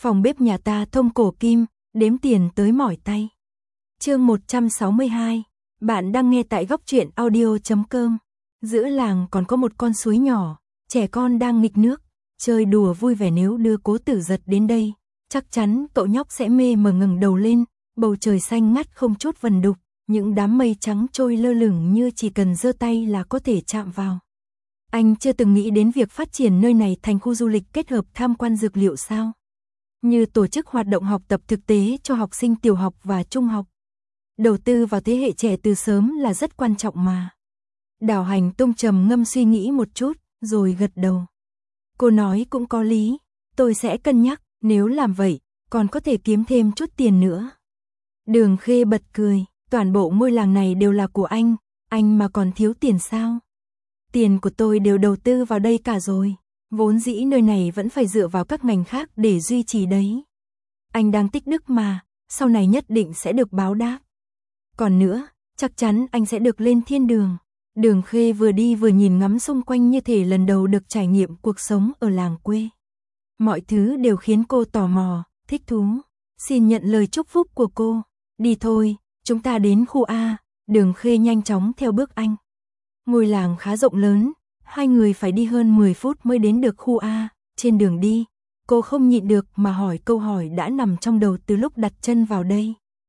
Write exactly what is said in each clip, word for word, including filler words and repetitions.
Phòng bếp nhà ta thông cổ kim, đếm tiền tới mỏi tay. Chương một trăm sáu mươi hai. Bạn đang nghe tại góc truyện audio chấm com. Giữa làng còn có một con suối nhỏ, trẻ con đang nghịch nước, chơi đùa vui vẻ. Nếu đưa Cố Tử Giật đến đây, chắc chắn cậu nhóc sẽ mê mờ ngẩng đầu lên, bầu trời xanh ngắt không chút vần đục, những đám mây trắng trôi lơ lửng như chỉ cần giơ tay là có thể chạm vào. Anh chưa từng nghĩ đến việc phát triển nơi này thành khu du lịch kết hợp tham quan dược liệu sao? Như tổ chức hoạt động học tập thực tế cho học sinh tiểu học và trung học. Đầu tư vào thế hệ trẻ từ sớm là rất quan trọng mà. Đào Hành Tung trầm ngâm suy nghĩ một chút, rồi gật đầu. Cô nói cũng có lý, tôi sẽ cân nhắc, nếu làm vậy, còn có thể kiếm thêm chút tiền nữa. Đường Khê bật cười, toàn bộ ngôi làng này đều là của anh, anh mà còn thiếu tiền sao? Tiền của tôi đều đầu tư vào đây cả rồi, vốn dĩ nơi này vẫn phải dựa vào các ngành khác để duy trì đấy. Anh đang tích đức mà, sau này nhất định sẽ được báo đáp. Còn nữa, chắc chắn anh sẽ được lên thiên đường. Đường Khê vừa đi vừa nhìn ngắm xung quanh như thể lần đầu được trải nghiệm cuộc sống ở làng quê. Mọi thứ đều khiến cô tò mò, thích thú. Xin nhận lời chúc phúc của cô. Đi thôi, chúng ta đến khu A. Đường Khê nhanh chóng theo bước anh. Ngôi làng khá rộng lớn, hai người phải đi hơn mười phút mới đến được khu A. Trên đường đi, cô không nhịn được mà hỏi câu hỏi đã nằm trong đầu từ lúc đặt chân vào đây.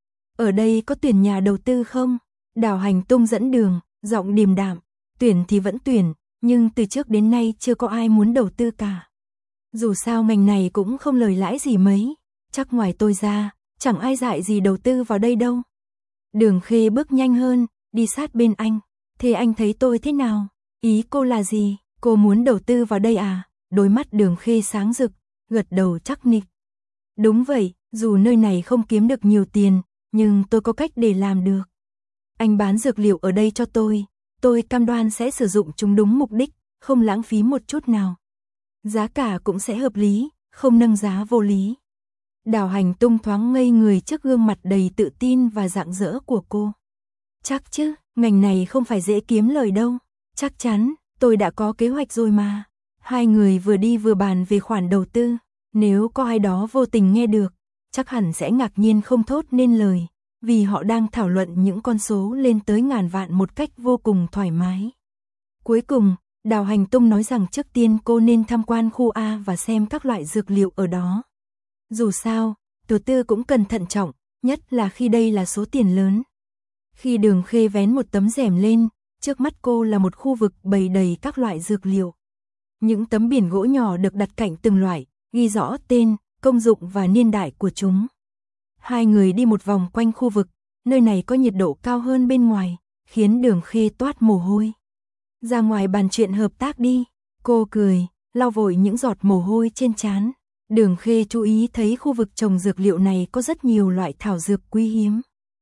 Ở đây có tuyển nhà đầu tư không? Đào Hành Tung dẫn đường, giọng điềm đạm. Tuyển thì vẫn tuyển, nhưng từ trước đến nay chưa có ai muốn đầu tư cả. Dù sao ngành này cũng không lời lãi gì mấy, chắc ngoài tôi ra, chẳng ai dại gì đầu tư vào đây đâu. Đường Khê bước nhanh hơn, đi sát bên anh. Thế anh thấy tôi thế nào? Ý cô là gì? Cô muốn đầu tư vào đây à? Đôi mắt Đường Khê sáng rực, gật đầu chắc nịch. Đúng vậy, dù nơi này không kiếm được nhiều tiền, nhưng tôi có cách để làm được. Anh bán dược liệu ở đây cho tôi, tôi cam đoan sẽ sử dụng chúng đúng mục đích, không lãng phí một chút nào. Giá cả cũng sẽ hợp lý, không nâng giá vô lý. Đào Hành Tung thoáng ngây người trước gương mặt đầy tự tin và rạng rỡ của cô. Chắc chứ, ngành này không phải dễ kiếm lời đâu. Chắc chắn, tôi đã có kế hoạch rồi mà. Hai người vừa đi vừa bàn về khoản đầu tư. Nếu có ai đó vô tình nghe được, chắc hẳn sẽ ngạc nhiên không thốt nên lời. Vì họ đang thảo luận những con số lên tới ngàn vạn một cách vô cùng thoải mái. Cuối cùng, Đào Hành Tung nói rằng trước tiên cô nên tham quan khu A và xem các loại dược liệu ở đó. Dù sao, đầu tư cũng cần thận trọng, nhất là khi đây là số tiền lớn. Khi Đường Khê vén một tấm rèm lên, trước mắt cô là một khu vực bày đầy các loại dược liệu. Những tấm biển gỗ nhỏ được đặt cạnh từng loại, ghi rõ tên, công dụng và niên đại của chúng. Hai người đi một vòng quanh khu vực, nơi này có nhiệt độ cao hơn bên ngoài, khiến Đường Khê toát mồ hôi. Ra ngoài bàn chuyện hợp tác đi, cô cười, lau vội những giọt mồ hôi trên trán. Đường Khê chú ý thấy khu vực trồng dược liệu này có rất nhiều loại thảo dược quý hiếm.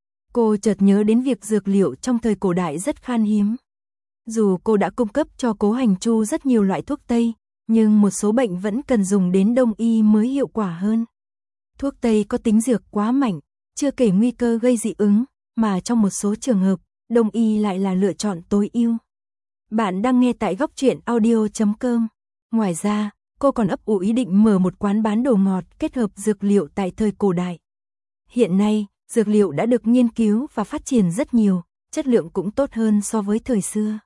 Cô chợt nhớ đến việc dược liệu trong thời cổ đại rất khan hiếm. Dù cô đã cung cấp cho Cố Hành Chu rất nhiều loại thuốc Tây, nhưng một số bệnh vẫn cần dùng đến Đông y mới hiệu quả hơn. Thuốc Tây có tính dược quá mạnh, chưa kể nguy cơ gây dị ứng, mà trong một số trường hợp, Đông y lại là lựa chọn tối ưu. Bạn đang nghe tại góc truyện audio chấm com. Ngoài ra, cô còn ấp ủ ý định mở một quán bán đồ ngọt kết hợp dược liệu tại thời cổ đại. Hiện nay, dược liệu đã được nghiên cứu và phát triển rất nhiều, chất lượng cũng tốt hơn so với thời xưa.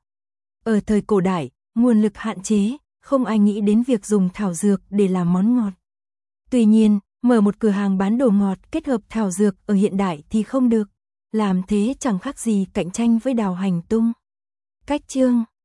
Ở thời cổ đại, nguồn lực hạn chế, không ai nghĩ đến việc dùng thảo dược để làm món ngọt. Tuy nhiên, mở một cửa hàng bán đồ ngọt kết hợp thảo dược ở hiện đại thì không được. Làm thế chẳng khác gì cạnh tranh với Đào Hành Tung. Cách chương